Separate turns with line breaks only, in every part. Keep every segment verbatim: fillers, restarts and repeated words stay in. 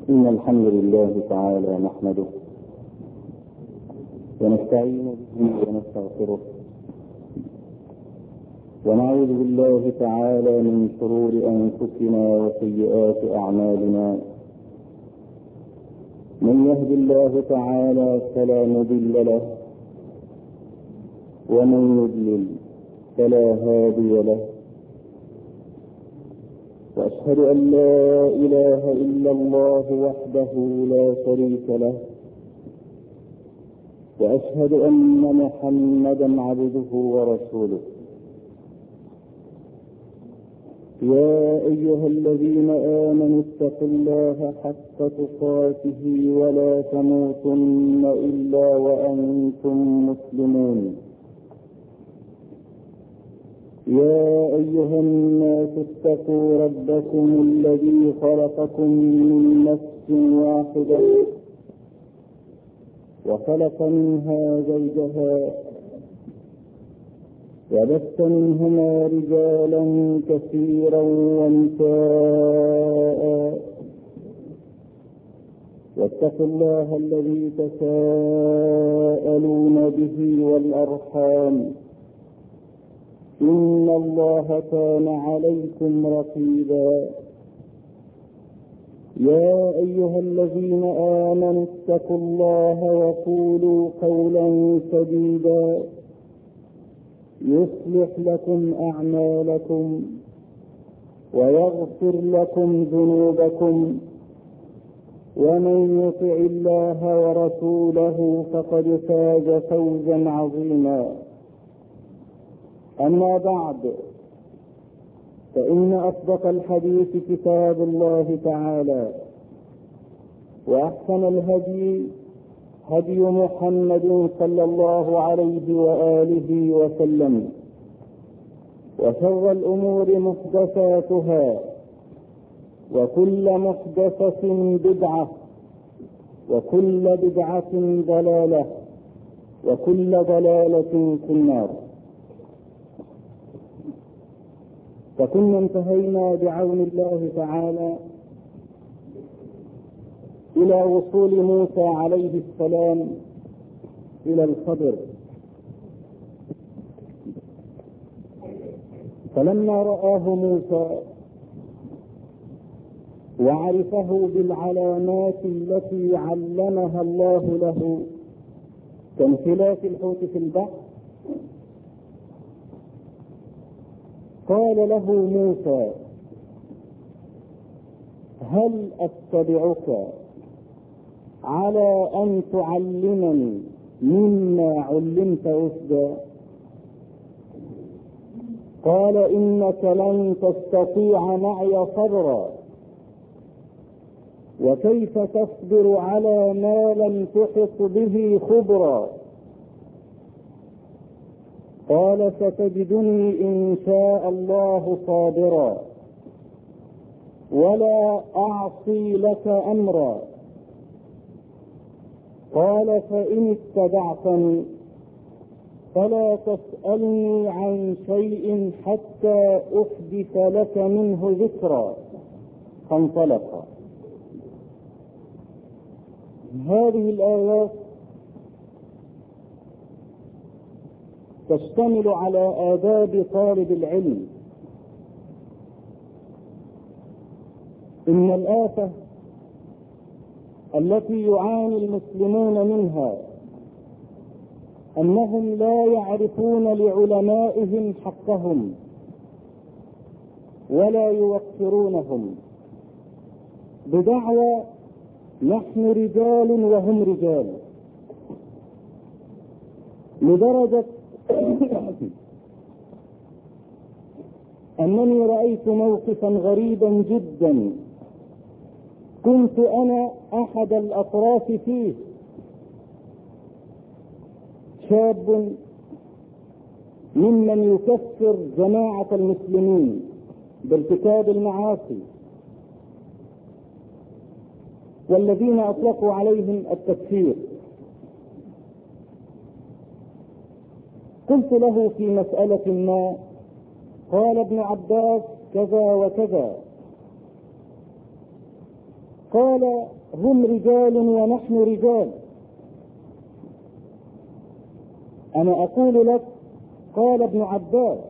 إن الحمد لله تعالى نحمده ونستعين به ونستغفره ونعوذ بالله تعالى من شرور أنفسنا وسيئات أعمالنا. من يهد الله تعالى فلا مضل له ومن يضلل فلا هادي له، وأشهد أن لا إله إلا الله وحده لا شريك له، وأشهد أن محمدا عبده ورسوله. يا أيها الذين آمنوا اتقوا الله حق تقاته ولا تموتن إلا وأنتم مسلمون. يا أيها الناس اتقوا ربكم الذي خلقكم من نفس واحدة وخلق منها زوجها وبث منهما رجالا كثيرا ونساء، واتقوا الله الذي تساءلون به والأرحام إن الله كان عليكم رقيبا. يا أيها الذين آمنوا اتقوا الله وقولوا قولا سديدا يصلح لكم أعمالكم ويغفر لكم ذنوبكم، ومن يطع الله ورسوله فقد فاز فوزا عظيما. أما بعد، فإن أصدق الحديث كتاب الله تعالى، وأحسن الهدي هدي محمد صلى الله عليه وآله وسلم، وشر الأمور محدثاتها، وكل محدثة بدعة، وكل بدعة ضلالة، وكل ضلالة في النار. فكنا انتهينا بعون الله تعالى إلى وصول موسى عليه السلام إلى الخضر، فلما رآه موسى وعرفه بالعلامات التي علمها الله له كانفلات الحوت في البحر، قال له موسى: هل أتبعك على أن تعلمني مما علمت رشدا؟ قال: إنك لن تستطيع معي صبرا، وكيف تصبر على ما لم تحط به خبرا؟ قال: ستجدني إن شاء الله صابرا ولا أعصي لك أمرا. قال: فإن اتبعتني فلا تسألني عن شيء حتى أحدث لك منه ذكرا. فانطلقا. هذه الآيات تشتمل على آداب طالب العلم. إن الآفة التي يعاني المسلمون منها أنهم لا يعرفون لعلمائهم حقهم ولا يوقرونهم بدعوى نحن رجال وهم رجال، لدرجة أنني رأيت موقفا غريبا جدا كنت أنا أحد الأطراف فيه. شاب ممن يكفر جماعة المسلمين بارتكاب المعاصي والذين أطلقوا عليهم التكفير. قلت له في مسألة ما، قال ابن عباس كذا وكذا،
قال هم رجال ونحن رجال. أنا أقول لك قال ابن عباس،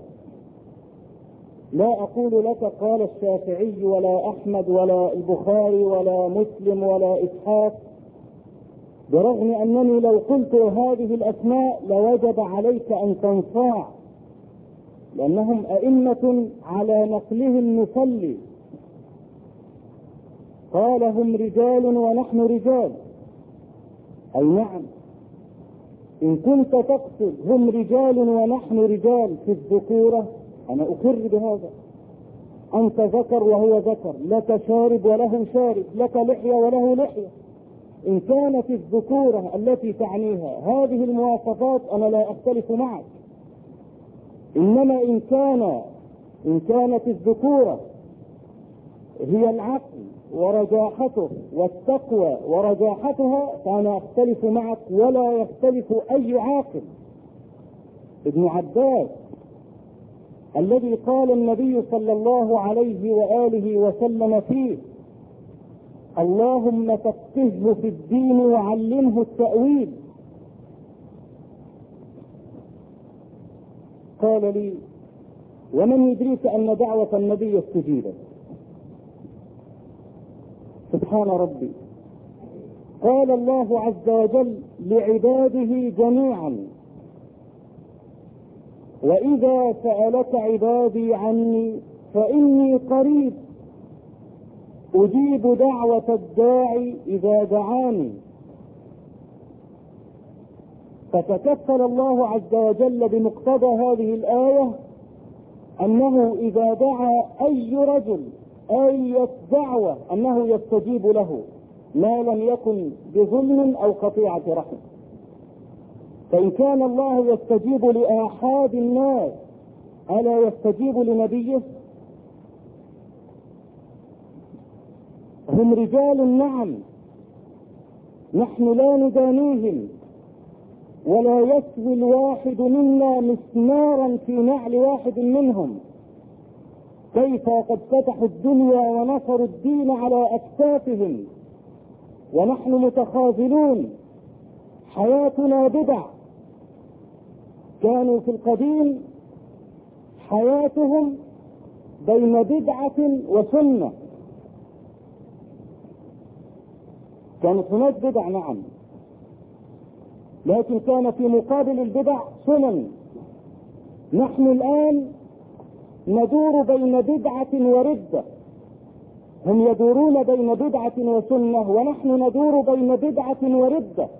لا أقول لك قال الشافعي ولا أحمد ولا البخاري ولا مسلم ولا إسحاق، برغم أنني لو قلت هذه الأسماء لوجب عليك أن تنصاع، لأنهم أئمة على نقلهم نصلي. قال هم رجال ونحن رجال، أي نعم، إن كنت تقصد هم رجال ونحن رجال في الذكورة أنا أقر بهذا. أنت ذكر وهو ذكر، لك شارب وله شارب، لك لحية وله لحية. إن كانت الذكورة التي تعنيها هذه المواصفات أنا لا أختلف معك. إنما إن كان إن كانت الذكورة هي العقل ورجاحته والتقوى ورجاحتها فأنا أختلف معك ولا يختلف أي عاقل. ابن عباس الذي قال النبي صلى الله عليه وآله وسلم فيه اللهم فقهه في الدين وعلمه التأويل، قال لي ومن يدريك أن دعوة النبي استجيبت؟ سبحان ربي. قال الله عز وجل لعباده جميعا وإذا سألك عبادي عني فإني قريب أجيب دعوة الداعي إذا دعاني. فتكفل الله عز وجل بمقتضى هذه الآية أنه إذا دعا أي رجل أي دعوة أنه يستجيب له ما لم يكن بظلم أو قطيعة رحم. فإن كان الله يستجيب لآحاد الناس ألا يستجيب لنبيه؟ هم رجال نعم، نحن لا ندانيهم، ولا يسوي الواحد منا مسمارا في نعل واحد منهم. كيف قد فتحوا الدنيا ونصروا الدين على أكتافهم ونحن متخاذلون، حياتنا بدع. كانوا في القديم حياتهم بين بدعة وسنة، كانت هناك بدع نعم، لكن كان في مقابل البدع سنن. نحن الآن ندور بين بدعة وردة، هم يدورون بين بدعة وسنة ونحن ندور بين بدعة وردة.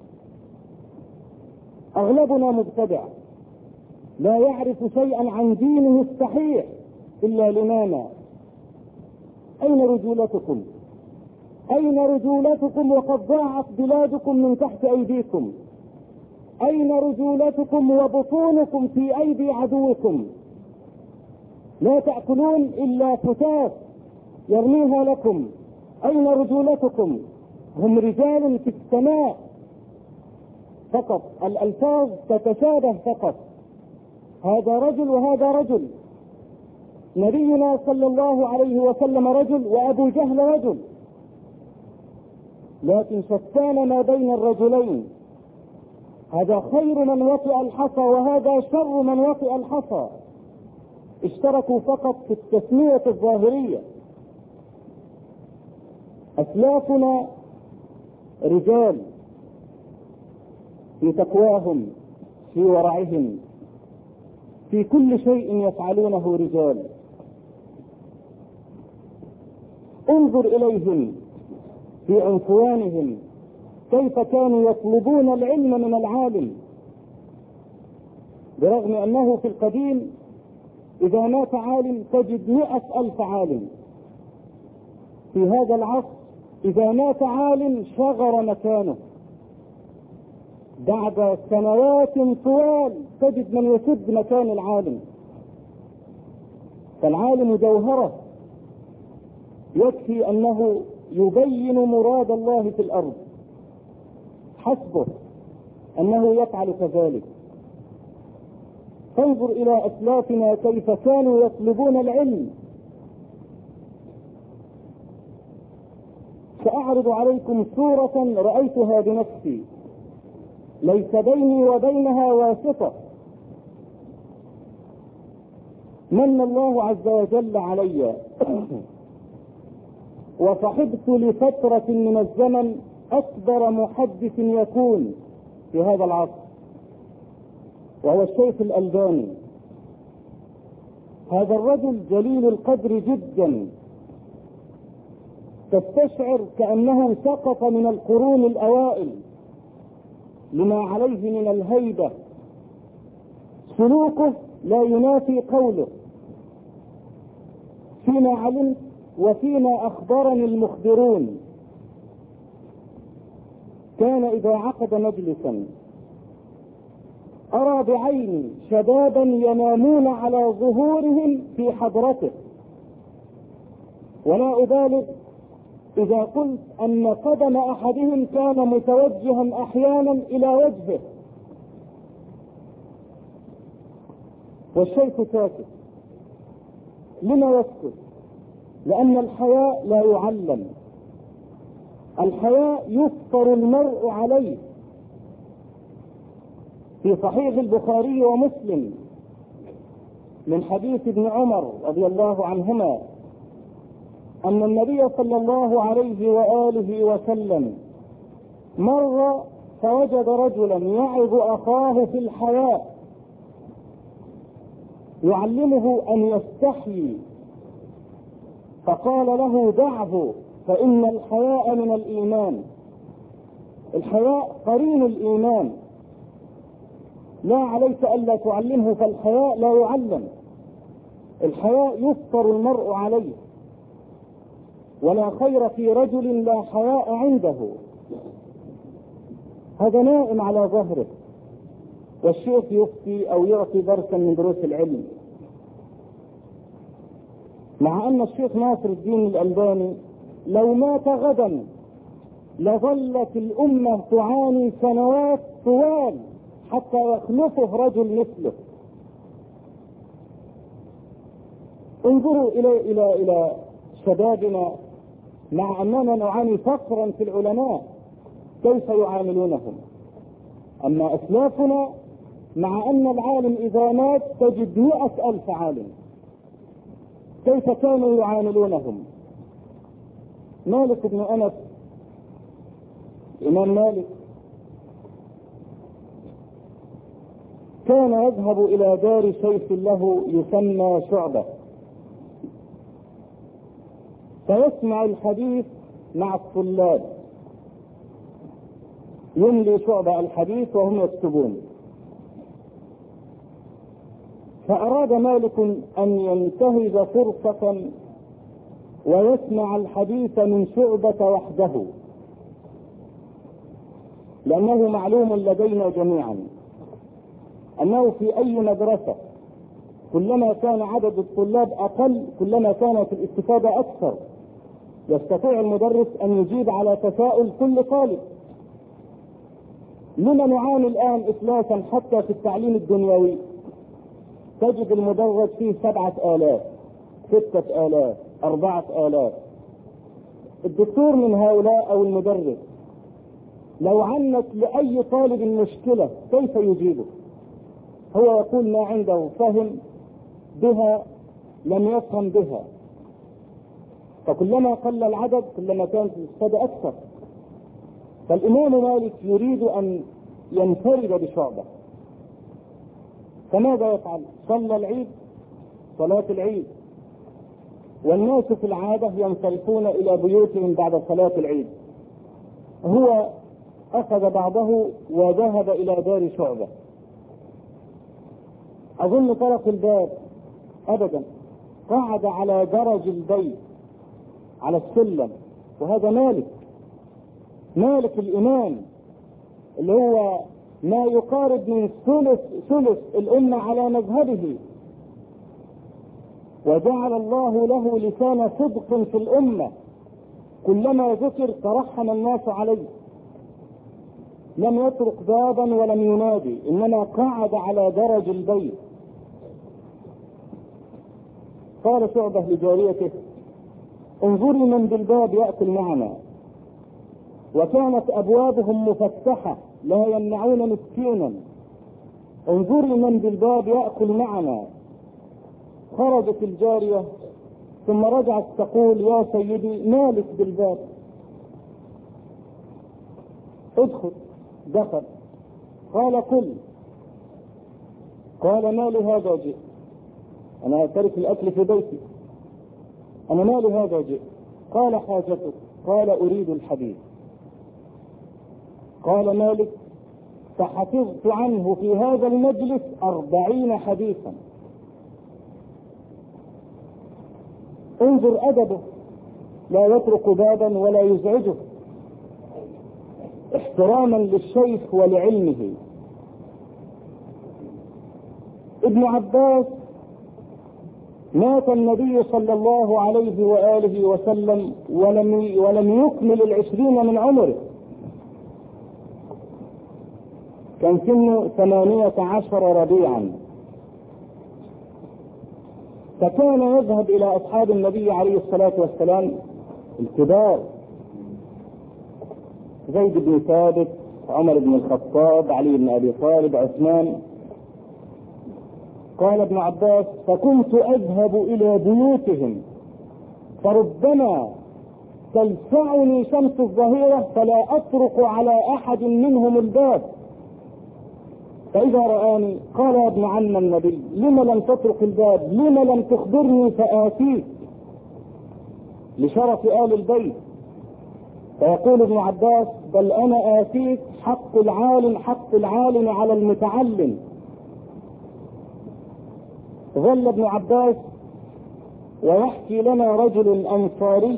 أغلبنا مبتدع لا يعرف شيئا عن دينه الصحيح إلا لماذا؟ أين رجولتكم؟ أين رجولتكم وقد ضاعت بلادكم من تحت أيديكم؟ أين رجولتكم وبطونكم في أيدي عدوكم؟ لا تأكلون إلا فتات يرميها لكم. أين رجولتكم؟ هم رجال في السماء فقط، الألفاظ تتشابه فقط، هذا رجل وهذا رجل. نبينا صلى الله عليه وسلم رجل وأبو جهل رجل، لكن شتان ما بين الرجلين، هذا خير من وطئ الحصى وهذا شر من وطئ الحصى. اشتركوا فقط في التسمية الظاهرية. أسلافنا رجال في تقواهم في ورعهم، في كل شيء يفعلونه رجال. انظر إليهم في عنفوانهم كيف كانوا يطلبون العلم من العالم، برغم أنه في القديم إذا مات عالم تجد مئة ألف عالم. في هذا العصر إذا مات عالم شغر مكانه، بعد سنوات طوال تجد من يسد مكان العالم. فالعالم جوهرة، يكفي أنه يبين مراد الله في الأرض، حسبه أنه يفعل كذلك. فانظر إلى أسلافنا كيف كانوا يطلبون العلم، سأعرض عليكم صورة رأيتها بنفسي ليس بيني وبينها واسطة. من الله عز وجل علي وصحبت لفترة من الزمن أكبر محدث يكون في هذا العصر، وهو الشيخ الألباني. هذا الرجل جليل القدر جدا، تستشعر كأنه سقط من القرون الأوائل لما عليه من الهيبة. سلوكه لا ينافي قوله فيما علمت وفيما أخبرني المخبرون. كان إذا عقد مجلسا أرى بعيني شبابا ينامون على ظهورهم في حضرته، ولا أبالغ إذا قلت أن قدم أحدهم كان متوجها أحيانا إلى وجهه، والشيخ ساكت. لما يسكت؟ لأن الحياء لا يعلم، الحياء يفطر المرء عليه. في صحيح البخاري ومسلم من حديث ابن عمر رضي الله عنهما أن النبي صلى الله عليه وآله وسلم مر فوجد رجلا يعظ أخاه في الحياء يعلمه أن يستحيي، فقال له دعه فإن الحياء من الإيمان. الحياء قرين الإيمان، لا عليك ألا تعلمه، فالحياء لا يعلم. الحياء يفطر المرء عليه، ولا خير في رجل لا حياء عنده. هذا نائم على ظهره، والشيخ يفتي أو يعطي درسا من دروس العلم، مع أن الشيخ ناصر الدين الألباني لو مات غدا لظلت الأمة تعاني سنوات طوال حتى يخلفه رجل مثله. انظروا إلى إلى إلى شبابنا، مع أننا نعاني فقرا في العلماء، كيف يعاملونهم. أما أسلافنا مع أن العالم إذا مات تجد مئة ألف عالم، كيف كانوا يعاملونهم. مالك بن أنس، الإمام مالك، كان يذهب إلى دار شيخ له يسمى شعبة، فيسمع الحديث مع الطلاب، يملي شعبة الحديث وهم يكتبون. فأراد مالك أن ينتهز فرصة ويسمع الحديث من شعبة وحده، لأنه معلوم لدينا جميعا أنه في أي مدرسة كلما كان عدد الطلاب أقل كلما كانت الاستفادة أكثر. يستطيع المدرس أن يجيب على تساؤل كل طالب. لما نعاني الآن إفلاسا حتى في التعليم الدنيوي؟ تجد المدرس فيه سبعة آلاف، ستة آلاف، أربعة آلاف. الدكتور من هؤلاء أو المدرس لو عنت لأي طالب مشكلة كيف يجيبه؟ هو يقول ما عنده فهم بها لم يفهم بها. فكلما قل العدد كلما كانت الاستفادة أكثر. فالإمام مالك يريد أن ينفرد بشعبة، فماذا يفعل؟ صلى العيد صلاة العيد، والناس في العادة ينصرفون إلى بيوتهم بعد صلاة العيد. هو أخذ بعضه وذهب إلى دار شعبة. أظن طرق الباب أبدا، قعد على درج البيت على السلم. وهذا مالك، مالك الإمام اللي هو ما يقارب من ثلث ثلث الأمة على مذهبه، وجعل الله له لسان صدق في الأمة، كلما ذكر ترحم الناس عليه. لم يطرق بابا ولم ينادي، إنما قعد على درج البيت. قال شعبة لجاريته انظري من بالباب يأكل معنا. وكانت أبوابهم مفتحة لا يمنعون مسكينا. انظري من بالباب يأكل معنا. خرجت الجارية ثم رجعت تقول يا سيدي مالك بالباب؟ ادخل. دخل. قال كل. قال ما لهذا جئت؟ أنا أترك الأكل في بيتي، أنا ما لهذا جئت؟ قال حاجتك. قال أريد الحديث. قال مالك فحفظت عنه في هذا المجلس أربعين حديثا. انظر أدبه، لا يترك بابا ولا يزعجه، احتراما للشيخ ولعلمه. ابن عباس مات النبي صلى الله عليه وآله وسلم ولم ولم يكمل العشرين من عمره، كان سنه ثمانية عشر ربيعا. فكان يذهب إلى أصحاب النبي عليه الصلاة والسلام الكبار، زيد بن ثابت، عمر بن الخطاب، علي بن أبي طالب، عثمان. قال ابن عباس فكنت أذهب إلى بيوتهم فربما تلسعني شمس الظهيرة فلا أطرق على أحد منهم الباب، فإذا رآني قال يا ابن عم النبي لم لم تطرق الباب؟ لم لم تخبرني فآتيك؟ لشرف آل البيت. فيقول ابن عباس بل أنا آتيك حق العالم حق العالم على المتعلم. ظل ابن عباس ويحكي لنا رجل أنصاري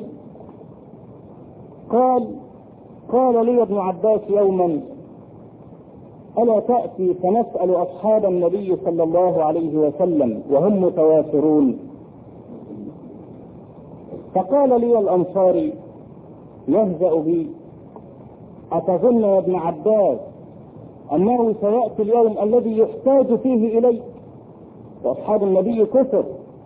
قال قال لي ابن عباس يوما ألا تأتي فنسأل أصحاب النبي صلى الله عليه وسلم وهم متوافرون؟ فقال لي الأنصاري يهزأ بي أتظن يا ابن عباس أنه سيأتي اليوم الذي يحتاج فيه إليك؟ وأصحاب النبي كثر،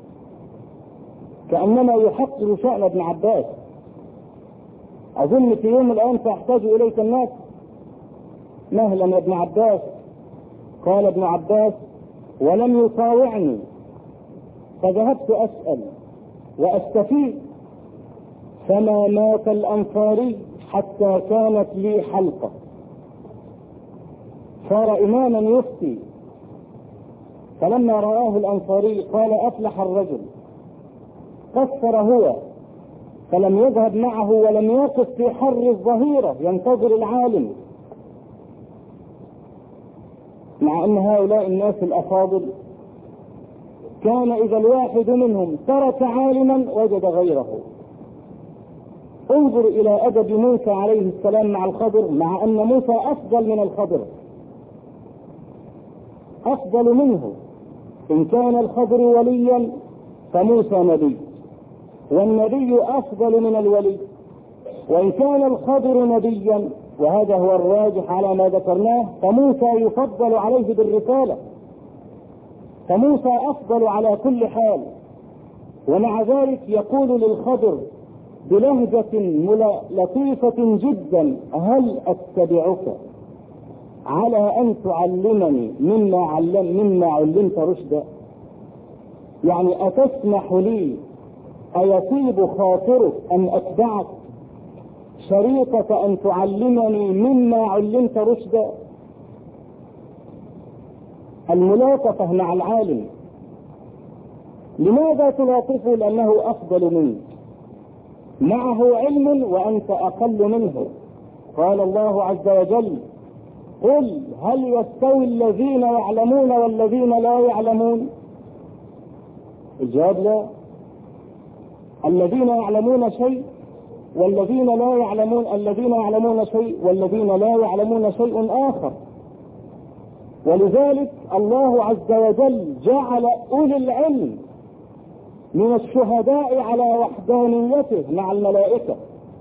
كأنما يحقر شأن ابن عباس. أظن في يوم الآن سيحتاج إليك الناس. مهلا يا ابن عباس. قال ابن عباس ولم يطاوعني، فذهبت أسأل وأستفيد، فما مات الأنصاري حتى كانت لي حلقة. صار إماما يفتي. فلما رآه الأنصاري قال أفلح الرجل. قصر هو فلم يذهب معه ولم يقف في حر الظهيرة ينتظر العالم، مع أن هؤلاء الناس الأفاضل كان إذا الواحد منهم ترك عالما وجد غيره. انظر إلى أدب موسى عليه السلام مع الخضر، مع أن موسى أفضل من الخضر، أفضل منه. إن كان الخضر وليا فموسى نبي، والنبي أفضل من الولي. وإن كان الخضر نبيا، وهذا هو الراجح على ما ذكرناه، فموسى يفضل عليه بالرسالة، فموسى أفضل على كل حال. ومع ذلك يقول للخضر بلهجة لطيفة جدا هل أتبعك على أن تعلمني مما, علم مما علمت رشدا؟ يعني أتسمح لي أيطيب خاطرك أن أتبعك شريطة أن تعلمني مما علمت رشدا؟ الملاطفة مع العالم. لماذا تلاطفه؟ لأنه أفضل منك، معه علم وأنت أقل منه. قال الله عز وجل قل هل يستوي الذين يعلمون والذين لا يعلمون؟ الجواب لا. الذين يعلمون شيء والذين لا يعلمون، الذين يعلمون شيء والذين لا يعلمون شيء آخر. ولذلك الله عز وجل جعل أولي العلم من الشهداء على وحدانيته مع الملائكة.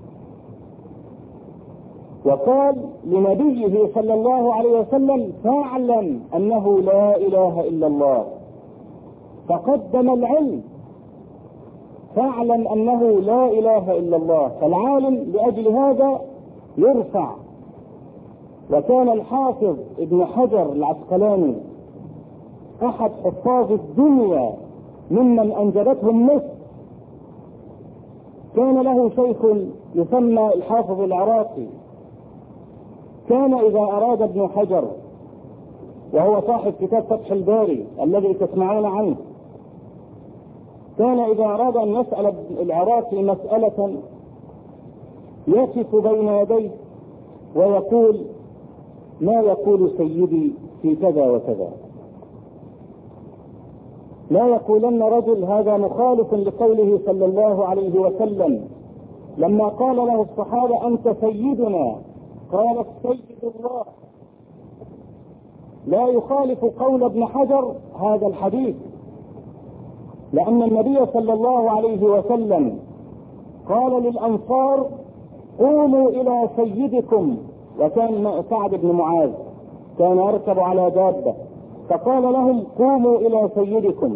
وقال لنبيه صلى الله عليه وسلم فاعلم أنه لا إله إلا الله، فقدم العلم. فاعلم أنه لا إله إلا الله. فالعالم لأجل هذا يرفع. وكان الحافظ ابن حجر العسقلاني أحد حفاظ الدنيا ممن أنجبتهم مصر، كان له شيخ يسمى الحافظ العراقي، كان إذا أراد ابن حجر، وهو صاحب كتاب فتح الباري الذي تسمعون عنه، كان إذا أراد أن يسأل العراقي مسألة يقف بين يديه ويقول: ما يقول سيدي في كذا وكذا. لا يقولن رجل هذا مخالف لقوله صلى الله عليه وسلم لما قال له الصحابة: أنت سيدنا، قال: السيد الله. لا يخالف قول ابن حجر هذا الحديث، لأن النبي صلى الله عليه وسلم قال للأنصار: قوموا إلى سيدكم. وكان سعد بن معاذ كان يركب على دابة، فقال لهم: قوموا إلى سيدكم.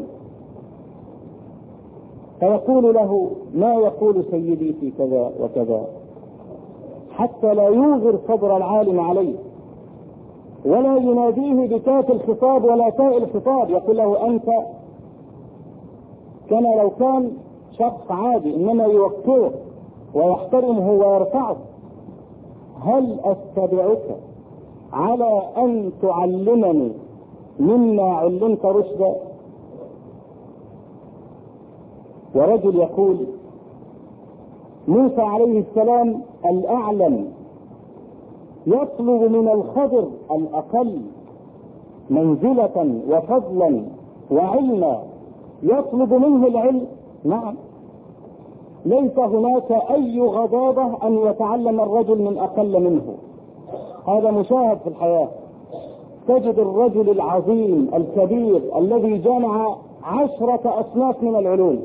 فيقول له: ما يقول سيدي في كذا وكذا، حتى لا يوغر صدر العالم عليه، ولا يناديه بكاف الخطاب ولا تاء الخطاب، يقول له أنت، كما لو كان شخص عادي، إنما يوقره ويحترمه ويرفعه. هل أتبعك على أن تعلمني مما علمت رشدا؟ ورجل يقول: موسى عليه السلام الأعلم يطلب من الخضر الأقل منزلة وفضلا وعلما، يطلب منه العلم. نعم، ليس هناك أي غضاضة أن يتعلم الرجل من أقل منه، هذا مشاهد في الحياة. تجد الرجل العظيم الكبير الذي جمع عشرة أصناف من العلوم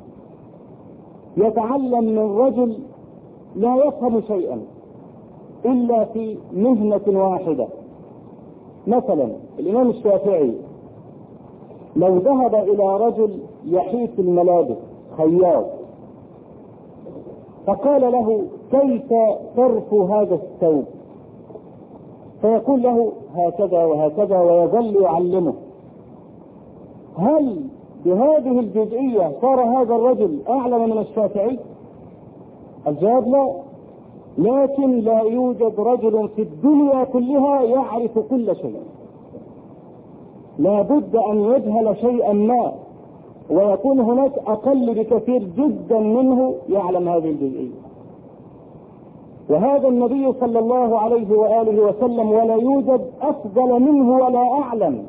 يتعلم من رجل لا يفهم شيئا إلا في مهنة واحدة. مثلا الإمام الشافعي لو ذهب إلى رجل يحيط الملابس، خياط، فقال له: كيف ترفو هذا الثوب؟ فيقول له: هكذا وهكذا، ويظل يعلمه. هل بهذه الجزئية صار هذا الرجل أعلم من الشافعي؟ الجواب لا. لكن لا يوجد رجل في الدنيا كلها يعرف كل شيء، لا بد أن يجهل شيئا ما، ويكون هناك أقل بكثير جدا منه يعلم هذه الجزئية. وهذا النبي صلى الله عليه وآله وسلم ولا يوجد أفضل منه ولا أعلم.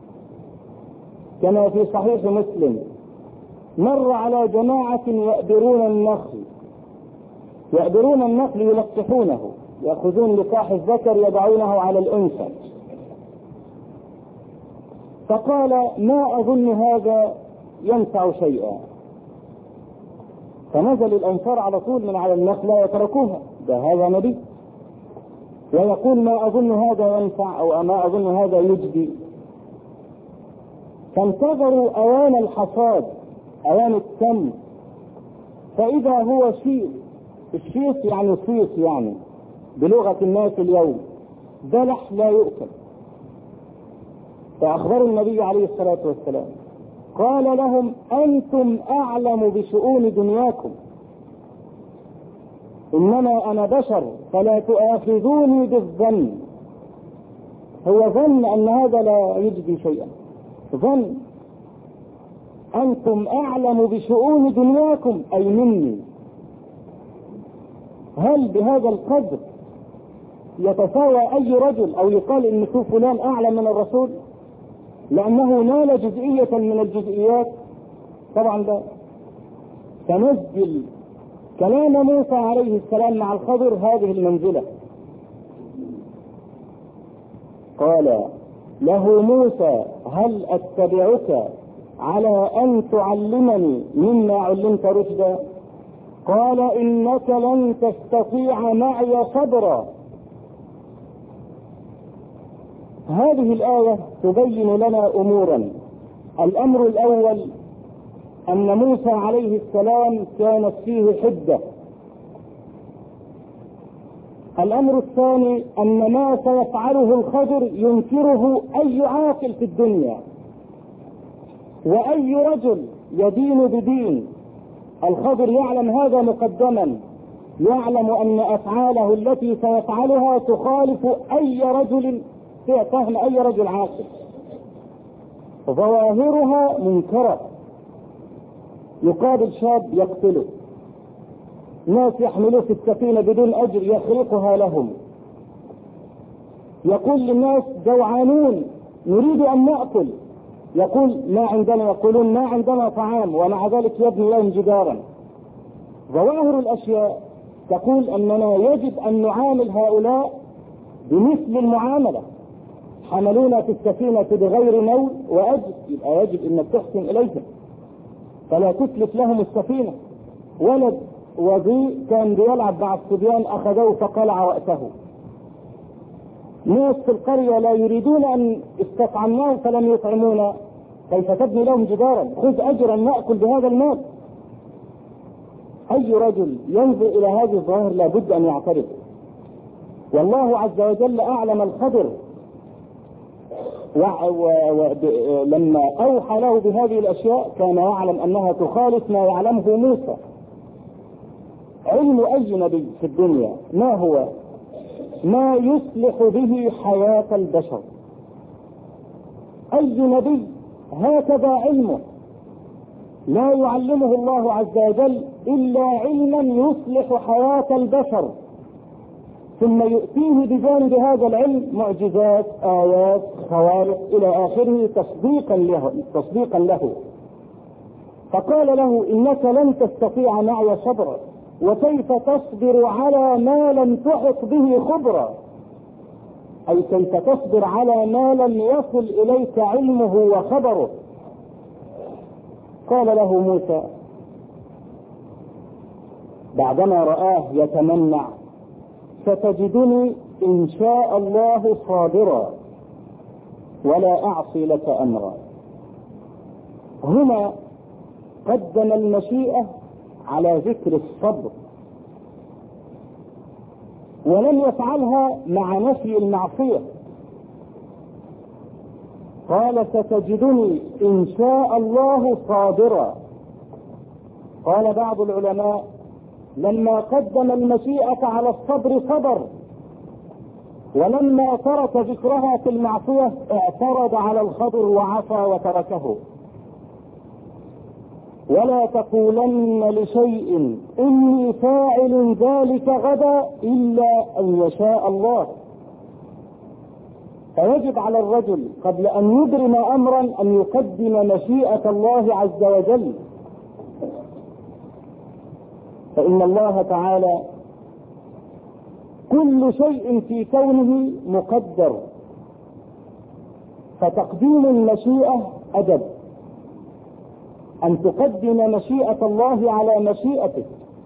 كما في صحيح مسلم: مر على جماعة يأبرون النخل، يأبرون النخل يلقحونه، يأخذون لقاح الذكر يضعونه على الأنثى، فقال: ما أظن هذا ينفع شيئا. فنزل الأنصار على طول من على النخلة وتركوها، ده هذا نبي، ويقول: ما أظن هذا ينفع، أو ما أظن هذا يجدي. فانتظروا أوان الحصاد، أوان التم، فإذا هو شيء، الشيص يعني صيص يعني بلغة الناس اليوم، بلح لا يؤكل. فأخبروا النبي عليه الصلاة والسلام، قال لهم: أنتم أعلم بشؤون دنياكم، إنما أنا بشر فلا تؤاخذوني بالظن. هو ظن أن هذا لا يجدي شيئا، ظن. أنتم أعلم بشؤون دنياكم أي مني. هل بهذا القدر يتساوى أي رجل أو يقال إن فلان أعلم من الرسول لأنه نال جزئية من الجزئيات؟ طبعا لا. فنزل كلام موسى عليه السلام مع الخضر هذه المنزلة. قال له موسى: هل أتبعك على أن تعلمني مما علمت رشدا؟ قال: إنك لن تستطيع معي صبرا. هذه الآية تبين لنا أمورا. الأمر الأول أن موسى عليه السلام كانت فيه حدة. الأمر الثاني أن ما سيفعله الخضر ينكره أي عاقل في الدنيا، وأي رجل يدين بدين. الخضر يعلم هذا مقدما، يعلم أن أفعاله التي سيفعلها تخالف أي رجل فهم أي رجل عاقل، ظواهرها منكرة. يقابل شاب يقتله، ناس يحملوه في السفينة بدون أجر يخرقها لهم، يقول للناس جوعانون نريد أن نأكل، يقول ما عندنا، يقولون ما عندنا طعام، ومع ذلك يبني لهم جدارا. ظواهر الأشياء تقول أننا يجب أن نعامل هؤلاء بمثل المعاملة. حملونا في السفينة بغير نول وأجر، يبقى يجب أنك تحسن إليهم، فلا تتلف لهم السفينة. ولد وضيء كان بيلعب مع الصبيان أخذوه فقلع رأسه. ناس في القرية لا يريدون أن استطعمناه فلم يطعمونا، كيف تبني لهم جدارا؟ خذ أجرا نأكل بهذا المال. أي رجل ينظر إلى هذه الظاهر لابد أن يعترف. والله عز وجل أعلم الخضر ولما أوحى له بهذه الأشياء كان يعلم أنها تخالف ما يعلمه موسى. علم أي نبي في الدنيا ما هو؟ ما يصلح به حياة البشر. أي نبي هكذا علمه، لا يعلمه الله عز وجل إلا علما يصلح حياة البشر، ثم يؤتيه بجانب هذا العلم معجزات، آيات، خوارق إلى آخره تصديقا له, تصديقا له. فقال له إنك لن تستطيع معي صبرا، وكيف تصبر على ما لم تحط به خبرا، أي كيف تصبر على ما لم يصل إليك علمه وخبره. قال له موسى بعدما رآه يتمنع ستجدني إن شاء الله صابرا ولا أعصي لك أمرا. هنا قدم المشيئة على ذكر الصبر، ولم يفعلها مع نفي المعصية. قال ستجدني إن شاء الله صابرا. قال بعض العلماء لما قدم المشيئة على الصبر صبر، ولما ترك ذكرها في المعصية اعترض على الخضر وعصى وتركه. ولا تقولن لشيء إني فاعل ذلك غدا إلا أن يشاء الله. فيجب على الرجل قبل أن يبرم أمرا أن يقدم مشيئة الله عز وجل، فإن الله تعالى كل شيء في كونه مقدر، فتقديم المشيئة أدب، أن تقدم مشيئة الله على مشيئتك.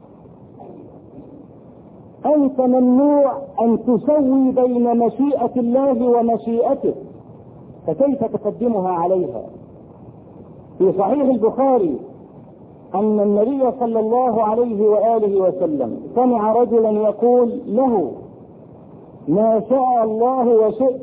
أنت ممنوع أن تسوي بين مشيئة الله ومشيئتك، فكيف تقدمها عليها؟ في صحيح البخاري أن النبي صلى الله عليه وآله وسلم سمع رجلا يقول له ما شاء الله وشئت.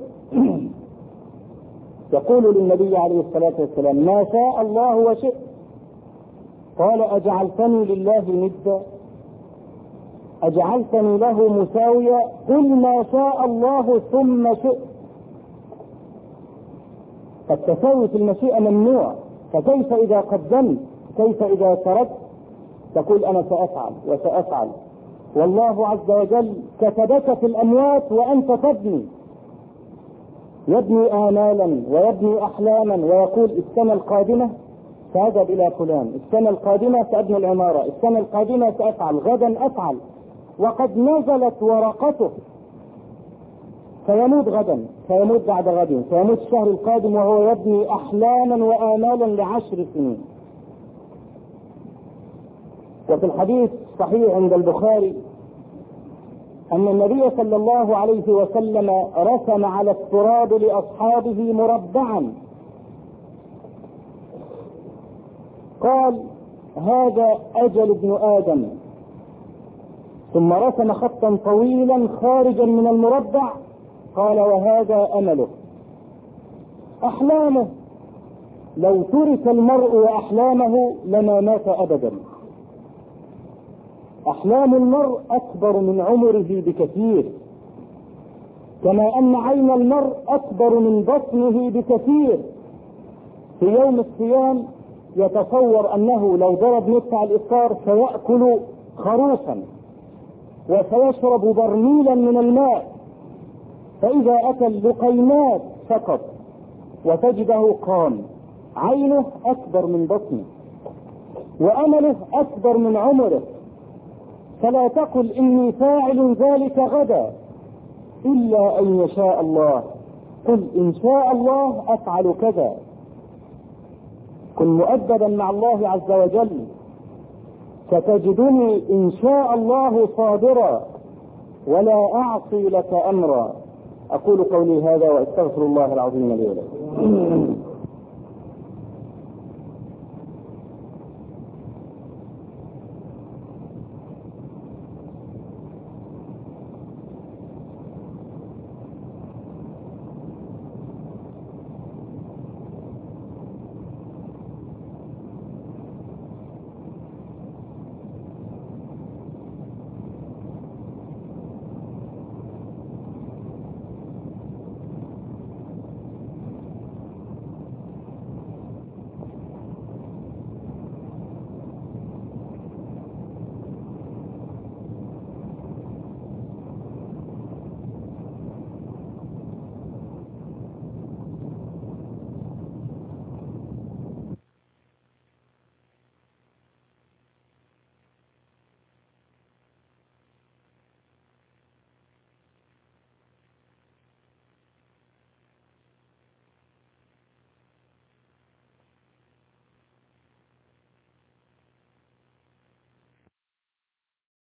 يقول للنبي عليه الصلاة والسلام ما شاء الله وشئت. قال أجعلتني لله ندا؟ أجعلتني له مساويا؟ قل ما شاء الله ثم شئت. فالتساوي في المشيئة ممنوع، فكيف إذا قدمت؟ كيف إذا تركت؟ تقول أنا سأفعل وسأفعل، والله عز وجل كتبك في الأموات وأنت تبني، يبني آمالا ويبني أحلاما، ويقول السنة القادمة سأذهب إلى فلان، السنة القادمة سأبني العمارة، السنة القادمة سأفعل، غدا أفعل، وقد نزلت ورقته، فيموت غدا، فيموت بعد غد، فيموت الشهر القادم وهو يبني أحلاما وآمالا لعشر سنين. وفي الحديث صحيح عند البخاري أن النبي صلى الله عليه وسلم رسم على التراب لأصحابه مربعا، قال هذا أجل ابن آدم، ثم رسم خطا طويلا خارجا من المربع، قال وهذا أمله. أحلامه لو ترك المرء وأحلامه لما مات أبدا. أحلام المرء أكبر من عمره بكثير، كما أن عين المرء أكبر من بطنه بكثير. في يوم الصيام يتصور أنه لو ضرب مدفع الإفطار سيأكل خروفا وسيشرب برميلا من الماء، فإذا أكل لقيمات فقط وتجده قام. عينه أكبر من بطنه وأمله أكبر من عمره. فلا تقل إني فاعل ذلك غدا إلا أن يشاء الله، قل إن شاء الله أفعل كذا. كن مؤدبا مع الله عز وجل، ستجدني إن شاء الله صابرا ولا أعصي لك أمرا. أقول قولي هذا وأستغفر الله العظيم لي ولكم.